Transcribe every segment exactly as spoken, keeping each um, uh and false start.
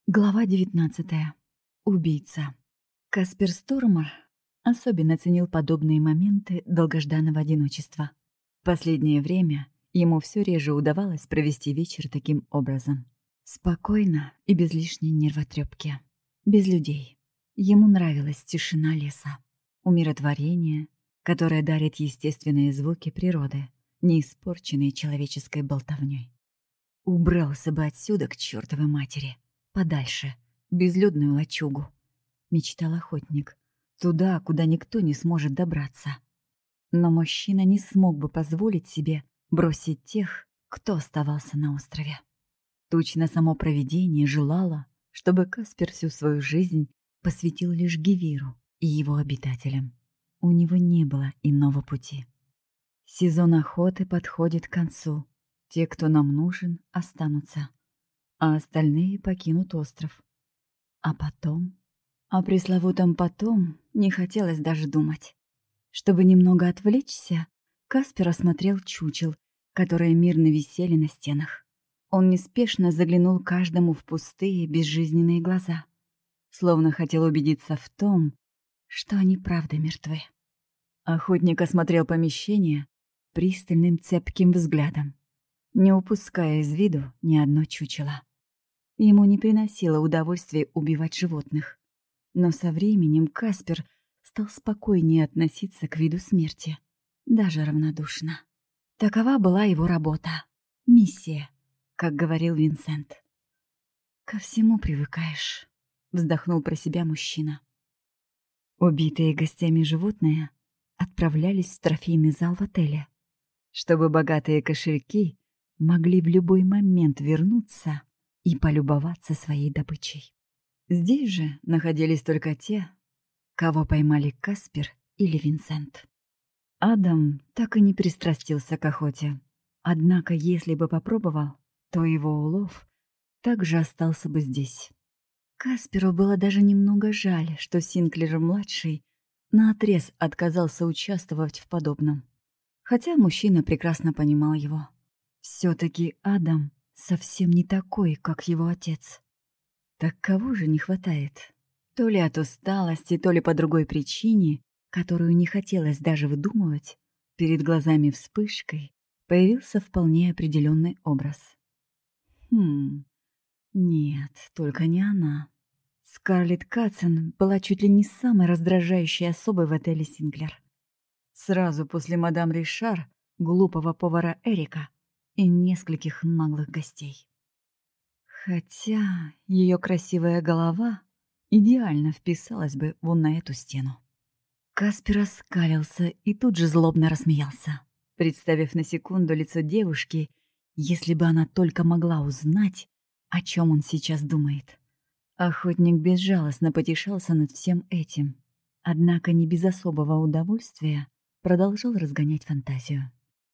Глава девятнадцатая. Убийца. Каспер Стормар особенно ценил подобные моменты долгожданного одиночества. В последнее время ему все реже удавалось провести вечер таким образом. Спокойно и без лишней нервотрепки. Без людей. Ему нравилась тишина леса. Умиротворение, которое дарит естественные звуки природы, не испорченные человеческой болтовней. Убрался бы отсюда к чертовой матери. Подальше, в безлюдную лачугу, мечтал охотник, туда, куда никто не сможет добраться. Но мужчина не смог бы позволить себе бросить тех, кто оставался на острове. Точно само провидение желало, чтобы Каспер всю свою жизнь посвятил лишь Гевиру и его обитателям. У него не было иного пути. Сезон охоты подходит к концу. Те, кто нам нужен, останутся, а остальные покинут остров. А потом... О пресловутом «потом» не хотелось даже думать. Чтобы немного отвлечься, Каспер осмотрел чучел, которые мирно висели на стенах. Он неспешно заглянул каждому в пустые, безжизненные глаза, словно хотел убедиться в том, что они правда мертвы. Охотник осмотрел помещение пристальным цепким взглядом, не упуская из виду ни одно чучело. Ему не приносило удовольствия убивать животных. Но со временем Каспер стал спокойнее относиться к виду смерти, даже равнодушно. Такова была его работа, миссия, как говорил Винсент. «Ко всему привыкаешь», — вздохнул про себя мужчина. Убитые гостями животные отправлялись в трофейный зал в отеле, чтобы богатые кошельки могли в любой момент вернуться и полюбоваться своей добычей. Здесь же находились только те, кого поймали Каспер или Винсент. Адам так и не пристрастился к охоте. Однако, если бы попробовал, то его улов также остался бы здесь. Касперу было даже немного жаль, что Синклер-младший наотрез отказался участвовать в подобном. Хотя мужчина прекрасно понимал его. Все-таки Адам совсем не такой, как его отец. Так кого же не хватает? То ли от усталости, то ли по другой причине, которую не хотелось даже выдумывать, перед глазами вспышкой появился вполне определенный образ. Хм, нет, только не она. Скарлетт Катсон была чуть ли не самой раздражающей особой в отеле Синклер. Сразу после мадам Ришар, глупого повара Эрика и нескольких наглых гостей. Хотя ее красивая голова идеально вписалась бы вон на эту стену. Каспер оскалился и тут же злобно рассмеялся, представив на секунду лицо девушки, если бы она только могла узнать, о чем он сейчас думает. Охотник безжалостно потешался над всем этим, однако не без особого удовольствия продолжал разгонять фантазию.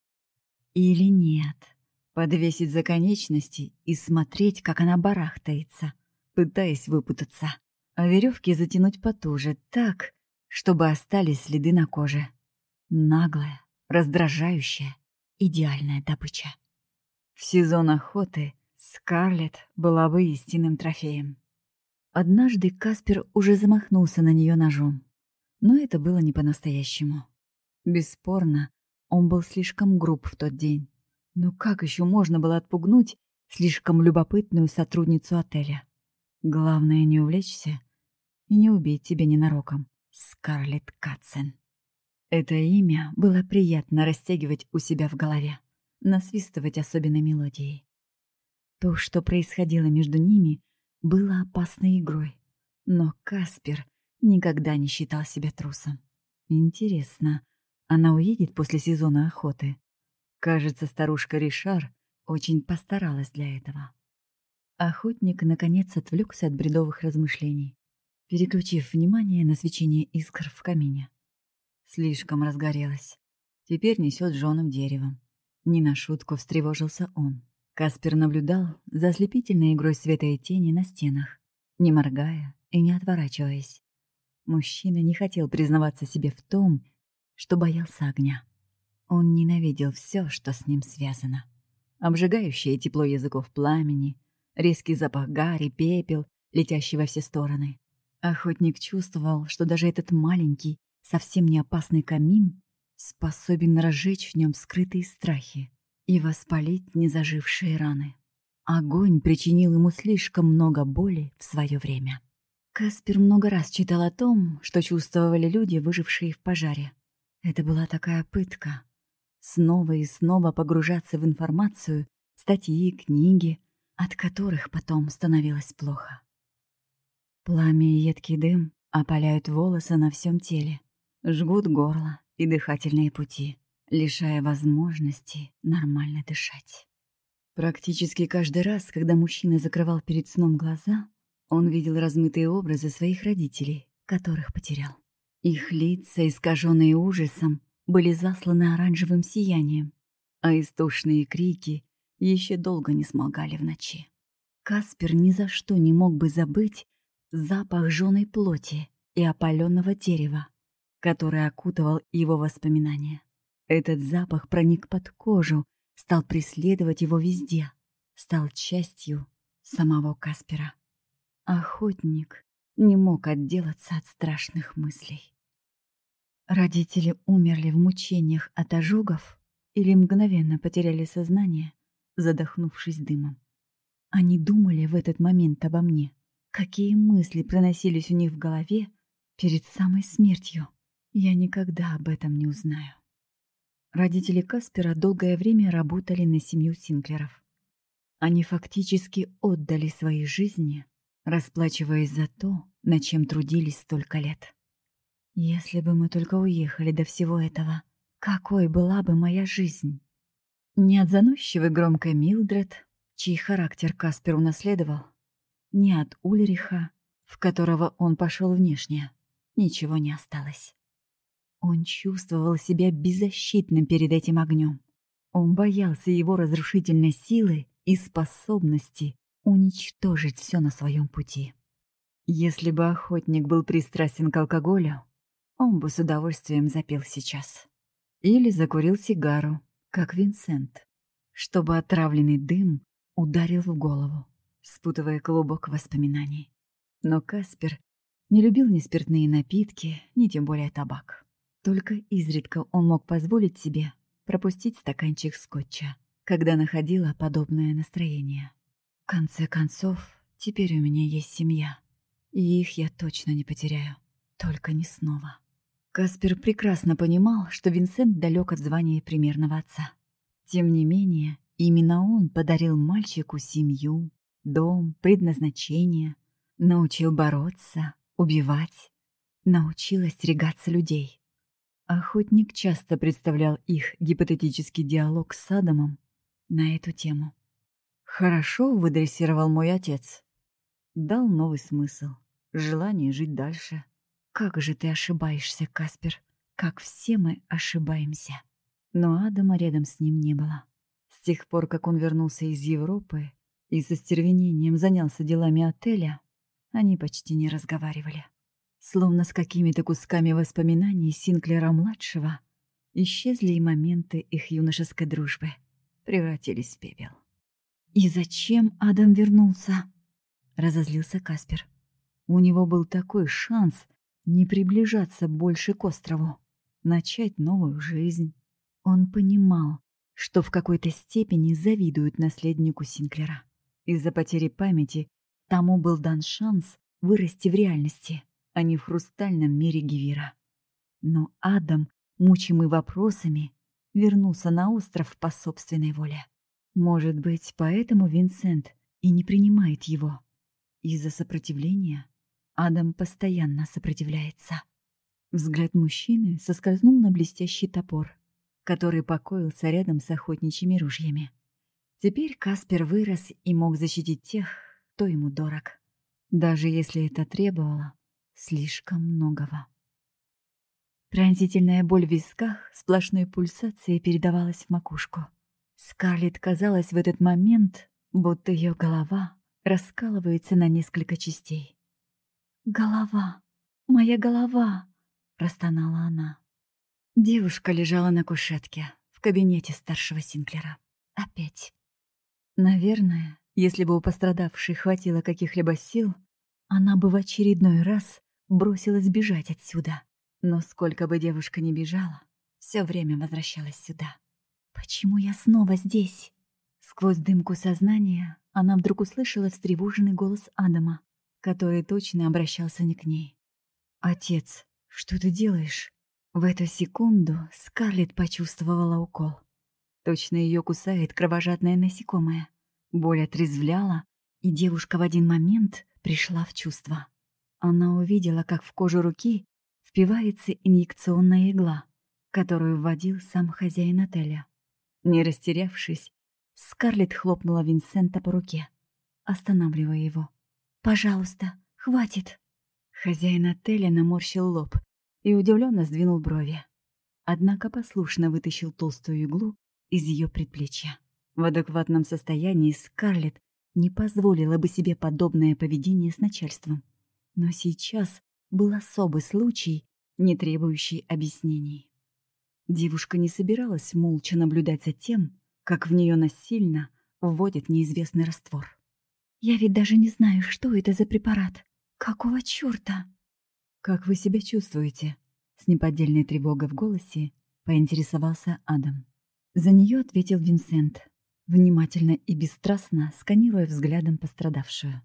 Или нет? Подвесить за конечности и смотреть, как она барахтается, пытаясь выпутаться, а веревки затянуть потуже так, чтобы остались следы на коже. Наглая, раздражающая, идеальная добыча. В сезон охоты Скарлетт была бы истинным трофеем. Однажды Каспер уже замахнулся на нее ножом, но это было не по-настоящему. Бесспорно, он был слишком груб в тот день. Но как еще можно было отпугнуть слишком любопытную сотрудницу отеля? Главное не увлечься и не убить тебя ненароком. Скарлетт Катсон. Это имя было приятно растягивать у себя в голове, насвистывать особенной мелодией. То, что происходило между ними, было опасной игрой. Но Каспер никогда не считал себя трусом. Интересно, она уедет после сезона охоты? Кажется, старушка Ришар очень постаралась для этого. Охотник, наконец, отвлекся от бредовых размышлений, переключив внимание на свечение искр в камине. Слишком разгорелось. Теперь несет жженым деревом. Не на шутку встревожился он. Каспер наблюдал за ослепительной игрой света и тени на стенах, не моргая и не отворачиваясь. Мужчина не хотел признаваться себе в том, что боялся огня. Он ненавидел все, что с ним связано. Обжигающее тепло языков пламени, резкий запах гари, пепел, летящий во все стороны. Охотник чувствовал, что даже этот маленький, совсем не опасный камин способен разжечь в нем скрытые страхи и воспалить незажившие раны. Огонь причинил ему слишком много боли в свое время. Каспер много раз читал о том, что чувствовали люди, выжившие в пожаре. Это была такая пытка. Снова и снова погружаться в информацию, статьи, книги, от которых потом становилось плохо. Пламя и едкий дым опаляют волосы на всем теле, жгут горло и дыхательные пути, лишая возможности нормально дышать. Практически каждый раз, когда мужчина закрывал перед сном глаза, он видел размытые образы своих родителей, которых потерял. Их лица, искаженные ужасом, были засланы оранжевым сиянием, а истошные крики еще долго не смолкали в ночи. Каспер ни за что не мог бы забыть запах жженой плоти и опаленного дерева, который окутывал его воспоминания. Этот запах проник под кожу, стал преследовать его везде, стал частью самого Каспера. Охотник не мог отделаться от страшных мыслей. Родители умерли в мучениях от ожогов или мгновенно потеряли сознание, задохнувшись дымом. Они думали в этот момент обо мне. Какие мысли проносились у них в голове перед самой смертью, я никогда об этом не узнаю. Родители Каспера долгое время работали на семью Синклеров. Они фактически отдали свои жизни, расплачиваясь за то, над чем трудились столько лет. Если бы мы только уехали до всего этого, какой была бы моя жизнь? Не от заносчивой громкой Милдред, чей характер Каспер унаследовал, ни от Ульриха, в которого он пошел внешне, ничего не осталось. Он чувствовал себя беззащитным перед этим огнем. Он боялся его разрушительной силы и способности уничтожить все на своем пути. Если бы охотник был пристрастен к алкоголю, он бы с удовольствием запил сейчас. Или закурил сигару, как Винсент, чтобы отравленный дым ударил в голову, спутывая клубок воспоминаний. Но Каспер не любил ни спиртные напитки, ни тем более табак. Только изредка он мог позволить себе пропустить стаканчик скотча, когда находило подобное настроение. В конце концов, теперь у меня есть семья, и их я точно не потеряю, только не снова. Каспер прекрасно понимал, что Винсент далек от звания примерного отца. Тем не менее, именно он подарил мальчику семью, дом, предназначение, научил бороться, убивать, научил остерегаться людей. Охотник часто представлял их гипотетический диалог с Адамом на эту тему. «Хорошо выдрессировал мой отец. Дал новый смысл, желание жить дальше. Как же ты ошибаешься, Каспер, как все мы ошибаемся». Но Адама рядом с ним не было. С тех пор, как он вернулся из Европы и со стервенением занялся делами отеля, они почти не разговаривали. Словно с какими-то кусками воспоминаний Синклера-младшего исчезли и моменты их юношеской дружбы, превратились в пепел. «И зачем Адам вернулся?» — разозлился Каспер. У него был такой шанс не приближаться больше к острову, начать новую жизнь. Он понимал, что в какой-то степени завидует наследнику Синклера. Из-за потери памяти тому был дан шанс вырасти в реальности, а не в хрустальном мире Гивира. Но Адам, мучимый вопросами, вернулся на остров по собственной воле. Может быть, поэтому Винсент и не принимает его. Из-за сопротивления Адам постоянно сопротивляется. Взгляд мужчины соскользнул на блестящий топор, который покоился рядом с охотничьими ружьями. Теперь Каспер вырос и мог защитить тех, кто ему дорог, даже если это требовало слишком многого. Пронзительная боль в висках сплошной пульсацией передавалась в макушку. Скарлетт казалось в этот момент, будто ее голова раскалывается на несколько частей. «Голова! Моя голова!» — простонала она. Девушка лежала на кушетке в кабинете старшего Синклера. Опять. Наверное, если бы у пострадавшей хватило каких-либо сил, она бы в очередной раз бросилась бежать отсюда. Но сколько бы девушка ни бежала, все время возвращалась сюда. «Почему я снова здесь?» Сквозь дымку сознания она вдруг услышала встревоженный голос Адама, который точно обращался не к ней. «Отец, что ты делаешь?» В эту секунду Скарлетт почувствовала укол. Точно ее кусает кровожадное насекомое. Боль отрезвляла, и девушка в один момент пришла в чувство. Она увидела, как в кожу руки впивается инъекционная игла, которую вводил сам хозяин отеля. Не растерявшись, Скарлетт хлопнула Винсента по руке, останавливая его. «Пожалуйста, хватит!» Хозяин отеля наморщил лоб и удивленно сдвинул брови. Однако послушно вытащил толстую иглу из ее предплечья. В адекватном состоянии Скарлетт не позволила бы себе подобное поведение с начальством. Но сейчас был особый случай, не требующий объяснений. Девушка не собиралась молча наблюдать за тем, как в нее насильно вводят неизвестный раствор. «Я ведь даже не знаю, что это за препарат. Какого чёрта?» «Как вы себя чувствуете?» С неподдельной тревогой в голосе поинтересовался Адам. За нее ответил Винсент, внимательно и бесстрастно сканируя взглядом пострадавшую.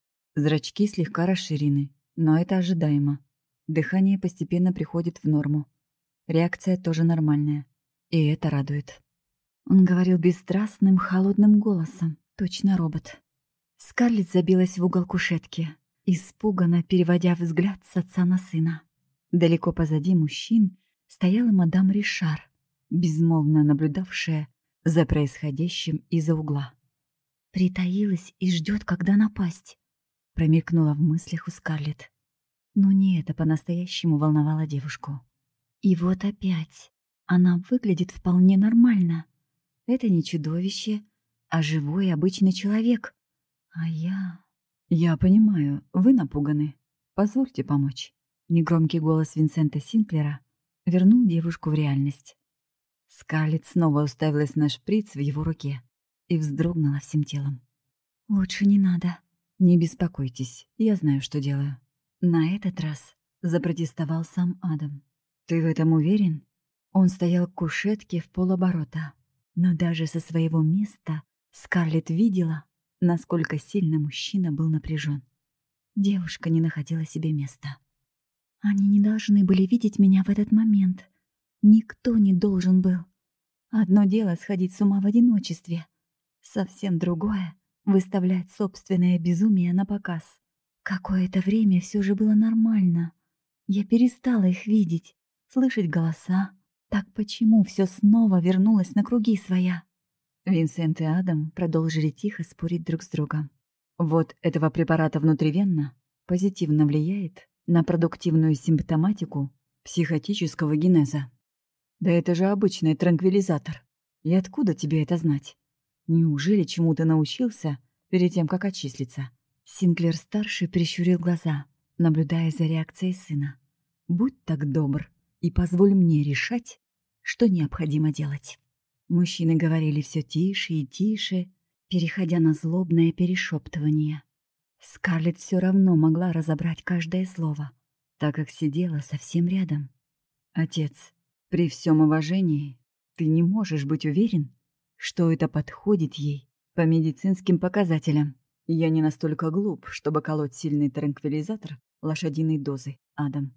Зрачки слегка расширены, но это ожидаемо. Дыхание постепенно приходит в норму. Реакция тоже нормальная, и это радует. Он говорил бесстрастным, холодным голосом, точно робот. Скарлетт забилась в угол кушетки, испуганно переводя взгляд с отца на сына. Далеко позади мужчин стояла мадам Ришар, безмолвно наблюдавшая за происходящим из-за угла. «Притаилась и ждет, когда напасть», — промелькнула в мыслях у Скарлетт. Но не это по-настоящему волновало девушку. И вот опять она выглядит вполне нормально. Это не чудовище, а живой обычный человек. А я... «Я понимаю, вы напуганы. Позвольте помочь». Негромкий голос Винсента Синклера вернул девушку в реальность. Скарлетт снова уставилась на шприц в его руке и вздрогнула всем телом. «Лучше не надо». «Не беспокойтесь, я знаю, что делаю». На этот раз запротестовал сам Адам. «Ты в этом уверен?» Он стоял к кушетке в полоборота. Но даже со своего места Скарлетт видела, насколько сильно мужчина был напряжен. Девушка не находила себе места. «Они не должны были видеть меня в этот момент. Никто не должен был. Одно дело сходить с ума в одиночестве. Совсем другое — выставлять собственное безумие на показ. Какое-то время все же было нормально. Я перестала их видеть, слышать голоса. Так почему все снова вернулось на круги своя?» Винсент и Адам продолжили тихо спорить друг с другом. Вот этого препарата внутривенно позитивно влияет на продуктивную симптоматику психотического генеза. Да это же обычный транквилизатор. И откуда тебе это знать? Неужели чему ты научился перед тем, как отчислиться? Синклер-старший прищурил глаза, наблюдая за реакцией сына. «Будь так добр и позволь мне решать, что необходимо делать». Мужчины говорили все тише и тише, переходя на злобное перешептывание. Скарлетт все равно могла разобрать каждое слово, так как сидела совсем рядом. «Отец, при всем уважении, ты не можешь быть уверен, что это подходит ей по медицинским показателям. Я не настолько глуп, чтобы колоть сильный транквилизатор лошадиной дозы, Адам.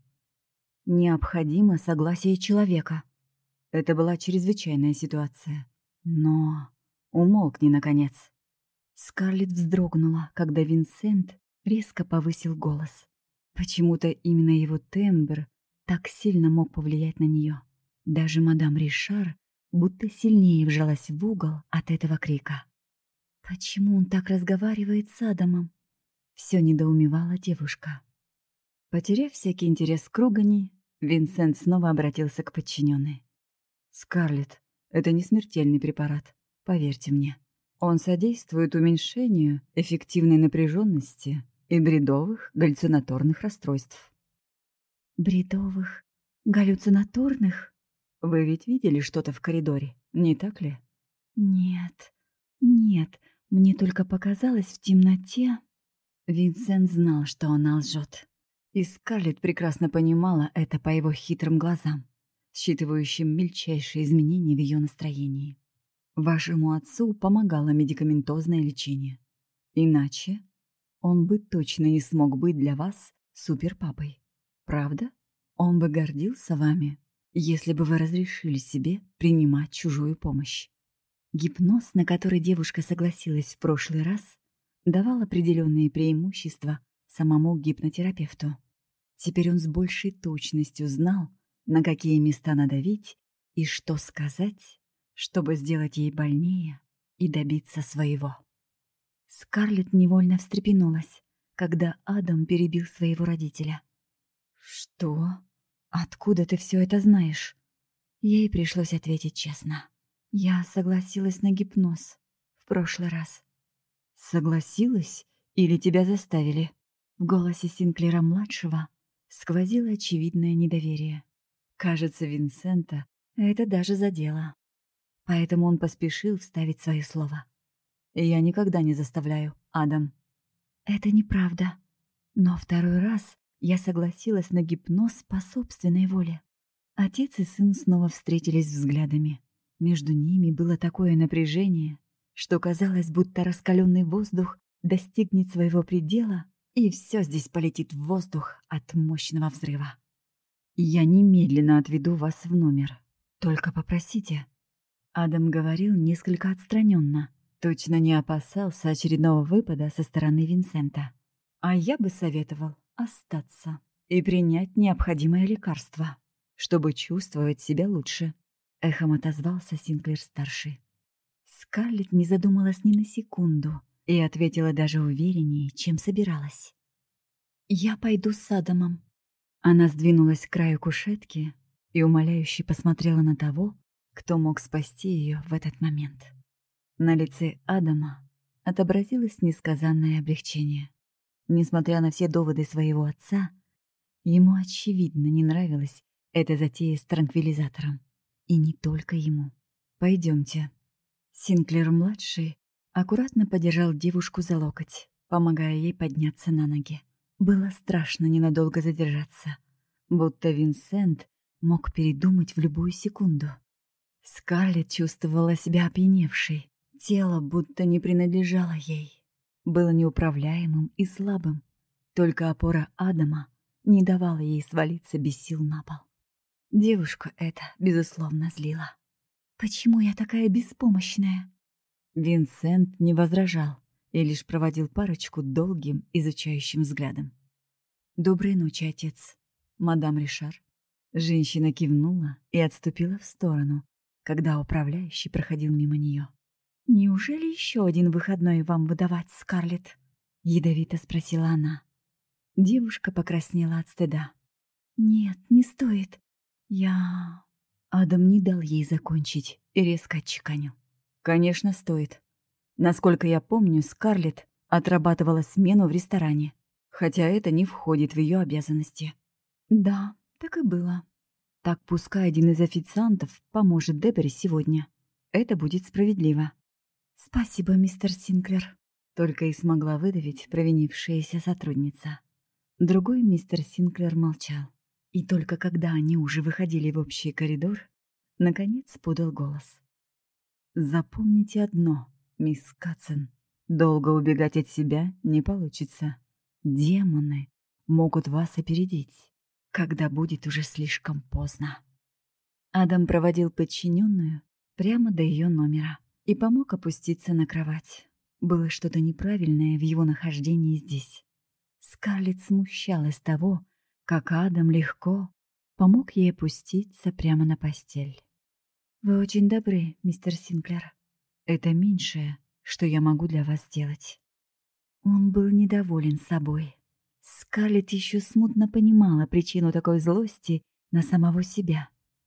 Необходимо согласие человека. Это была чрезвычайная ситуация. Но... Умолкни, наконец». Скарлетт вздрогнула, когда Винсент резко повысил голос. Почему-то именно его тембр так сильно мог повлиять на нее. Даже мадам Ришар будто сильнее вжалась в угол от этого крика. «Почему он так разговаривает с Адамом?» Все недоумевала девушка. Потеряв всякий интерес к ругани, Винсент снова обратился к подчиненной. «Скарлетт, это не смертельный препарат, поверьте мне. Он содействует уменьшению эффективной напряженности и бредовых галлюцинаторных расстройств». «Бредовых? Галлюцинаторных?» Вы ведь видели что-то в коридоре, не так ли? «Нет, нет, мне только показалось в темноте». Винсент знал, что она лжет. И Скарлетт прекрасно понимала это по его хитрым глазам, считывающим мельчайшие изменения в ее настроении. Вашему отцу помогало медикаментозное лечение. Иначе он бы точно не смог быть для вас суперпапой. Правда? Он бы гордился вами, если бы вы разрешили себе принимать чужую помощь. Гипноз, на который девушка согласилась в прошлый раз, давал определенные преимущества самому гипнотерапевту. Теперь он с большей точностью знал, на какие места надавить и что сказать, чтобы сделать ей больнее и добиться своего. Скарлетт невольно встрепенулась, когда Адам перебил своего родителя. «Что? Откуда ты все это знаешь?» Ей пришлось ответить честно. «Я согласилась на гипноз в прошлый раз». «Согласилась или тебя заставили?» В голосе Синклера-младшего сквозило очевидное недоверие. Кажется, Винсента это даже задело. Поэтому он поспешил вставить свое слово. «Я никогда не заставляю, Адам». «Это неправда. Но второй раз я согласилась на гипноз по собственной воле». Отец и сын снова встретились взглядами. Между ними было такое напряжение, что казалось, будто раскаленный воздух достигнет своего предела, и все здесь полетит в воздух от мощного взрыва. «Я немедленно отведу вас в номер. Только попросите». Адам говорил несколько отстраненно, точно не опасался очередного выпада со стороны Винсента. «А я бы советовал остаться и принять необходимое лекарство, чтобы чувствовать себя лучше», — эхом отозвался Синклер-старший. Скарлетт не задумалась ни на секунду и ответила даже увереннее, чем собиралась. «Я пойду с Адамом». Она сдвинулась к краю кушетки и умоляюще посмотрела на того, кто мог спасти ее в этот момент. На лице Адама отобразилось несказанное облегчение. Несмотря на все доводы своего отца, ему очевидно не нравилась эта затея с транквилизатором. И не только ему. «Пойдемте». Синклер-младший аккуратно подержал девушку за локоть, помогая ей подняться на ноги. Было страшно ненадолго задержаться, будто Винсент мог передумать в любую секунду. Скарлетт чувствовала себя опьяневшей. Тело будто не принадлежало ей. Было неуправляемым и слабым. Только опора Адама не давала ей свалиться без сил на пол. Девушку это, безусловно, злило. «Почему я такая беспомощная?» Винсент не возражал и лишь проводил парочку долгим, изучающим взглядом. «Доброй ночи, отец, мадам Ришар». Женщина кивнула и отступила в сторону, когда управляющий проходил мимо нее. «Неужели еще один выходной вам выдавать, Скарлетт?» — ядовито спросила она. Девушка покраснела от стыда. «Нет, не стоит. Я...» Адам не дал ей закончить и резко отчеканил. «Конечно, стоит. Насколько я помню, Скарлетт отрабатывала смену в ресторане, хотя это не входит в ее обязанности». «Да, так и было». «Так пускай один из официантов поможет Деборе сегодня. Это будет справедливо». «Спасибо, мистер Синклер», — только и смогла выдавить провинившаяся сотрудница. Другой мистер Синклер молчал. И только когда они уже выходили в общий коридор, наконец подал голос. «Запомните одно, мисс Катсон. Долго убегать от себя не получится. Демоны могут вас опередить, когда будет уже слишком поздно». Адам проводил подчиненную прямо до ее номера и помог опуститься на кровать. Было что-то неправильное в его нахождении здесь. Скарлетт смущалась того, как Адам легко помог ей опуститься прямо на постель. «Вы очень добры, мистер Синклер. Это меньшее, что я могу для вас сделать». Он был недоволен собой. Скарлетт еще смутно понимала причину такой злости на самого себя.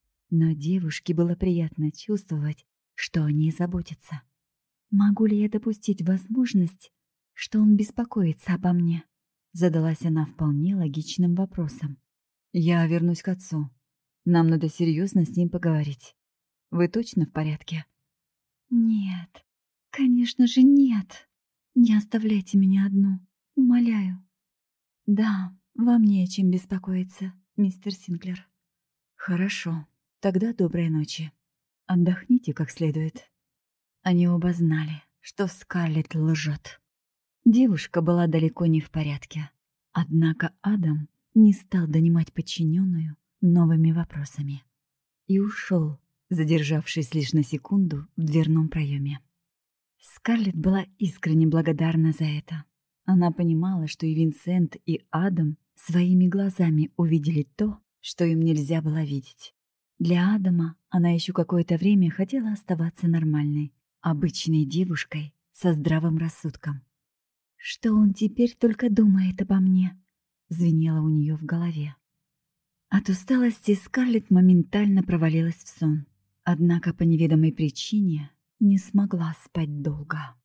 Но девушке было приятно чувствовать, что о ней заботятся. «Могу ли я допустить возможность, что он беспокоится обо мне?» Задалась она вполне логичным вопросом. «Я вернусь к отцу. Нам надо серьезно с ним поговорить. Вы точно в порядке?» «Нет, конечно же нет. Не оставляйте меня одну. Умоляю. Да, вам не о чем беспокоиться, мистер Синклер. Хорошо, тогда доброй ночи. Отдохните как следует. Они оба знали, что Скарлетт лжет. Девушка была далеко не в порядке. Однако Адам не стал донимать подчиненную новыми вопросами и ушел, задержавшись лишь на секунду в дверном проеме. Скарлетт была искренне благодарна за это. Она понимала, что и Винсент, и Адам своими глазами увидели то, что им нельзя было видеть. Для Адама она еще какое-то время хотела оставаться нормальной, обычной девушкой со здравым рассудком. «Что он теперь только думает обо мне?» — звенело у нее в голове. От усталости Скарлетт моментально провалилась в сон, однако по неведомой причине не смогла спать долго.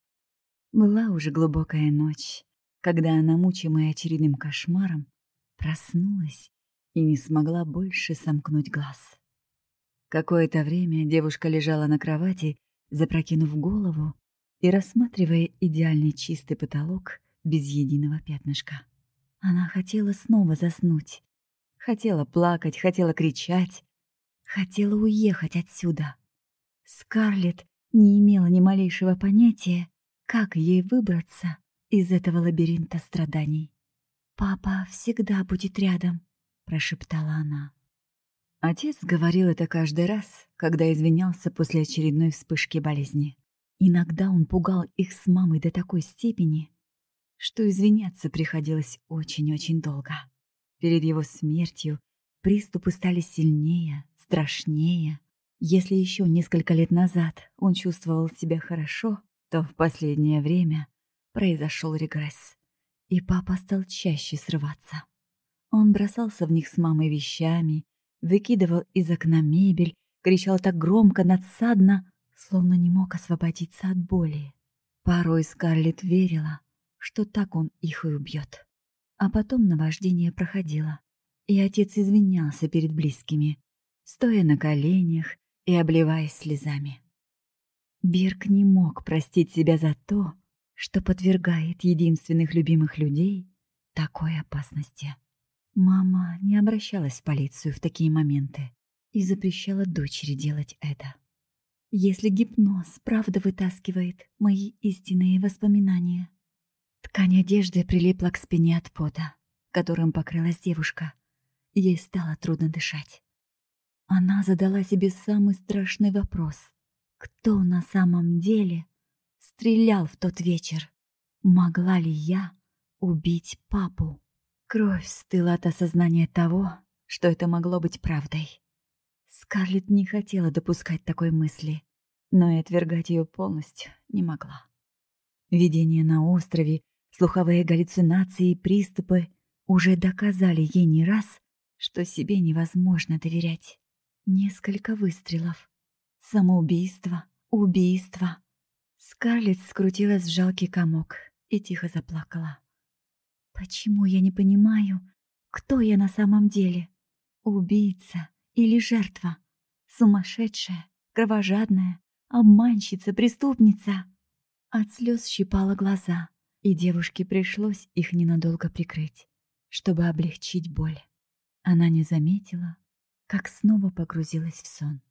Была уже глубокая ночь, когда она, мучимая очередным кошмаром, проснулась и не смогла больше сомкнуть глаз. Какое-то время девушка лежала на кровати, запрокинув голову и рассматривая идеальный чистый потолок без единого пятнышка. Она хотела снова заснуть, хотела плакать, хотела кричать, хотела уехать отсюда. Скарлетт не имела ни малейшего понятия, как ей выбраться из этого лабиринта страданий. «Папа всегда будет рядом», — прошептала она. Отец говорил это каждый раз, когда извинялся после очередной вспышки болезни. Иногда он пугал их с мамой до такой степени, что извиняться приходилось очень-очень долго. Перед его смертью приступы стали сильнее, страшнее. Если еще несколько лет назад он чувствовал себя хорошо, то в последнее время произошел регресс, и папа стал чаще срываться. Он бросался в них с мамой вещами, выкидывал из окна мебель, кричал так громко, надсадно, словно не мог освободиться от боли. Порой Скарлетт верила, что так он их и убьет. А потом наваждение проходило, и отец извинялся перед близкими, стоя на коленях и обливаясь слезами. Бирк не мог простить себя за то, что подвергает единственных любимых людей такой опасности. Мама не обращалась в полицию в такие моменты и запрещала дочери делать это. Если гипноз правда вытаскивает мои истинные воспоминания. Ткань одежды прилипла к спине от пота, которым покрылась девушка. Ей стало трудно дышать. Она задала себе самый страшный вопрос. Кто на самом деле стрелял в тот вечер? Могла ли я убить папу? Кровь стыла от осознания того, что это могло быть правдой. Скарлетт не хотела допускать такой мысли, но и отвергать ее полностью не могла. Видения на острове, слуховые галлюцинации и приступы уже доказали ей не раз, что себе невозможно доверять. Несколько выстрелов. Самоубийство, убийство. Скарлетт скрутилась в жалкий комок и тихо заплакала. Почему я не понимаю, кто я на самом деле? Убийца или жертва? Сумасшедшая, кровожадная, обманщица, преступница? От слез щипала глаза, и девушке пришлось их ненадолго прикрыть, чтобы облегчить боль. Она не заметила, как снова погрузилась в сон.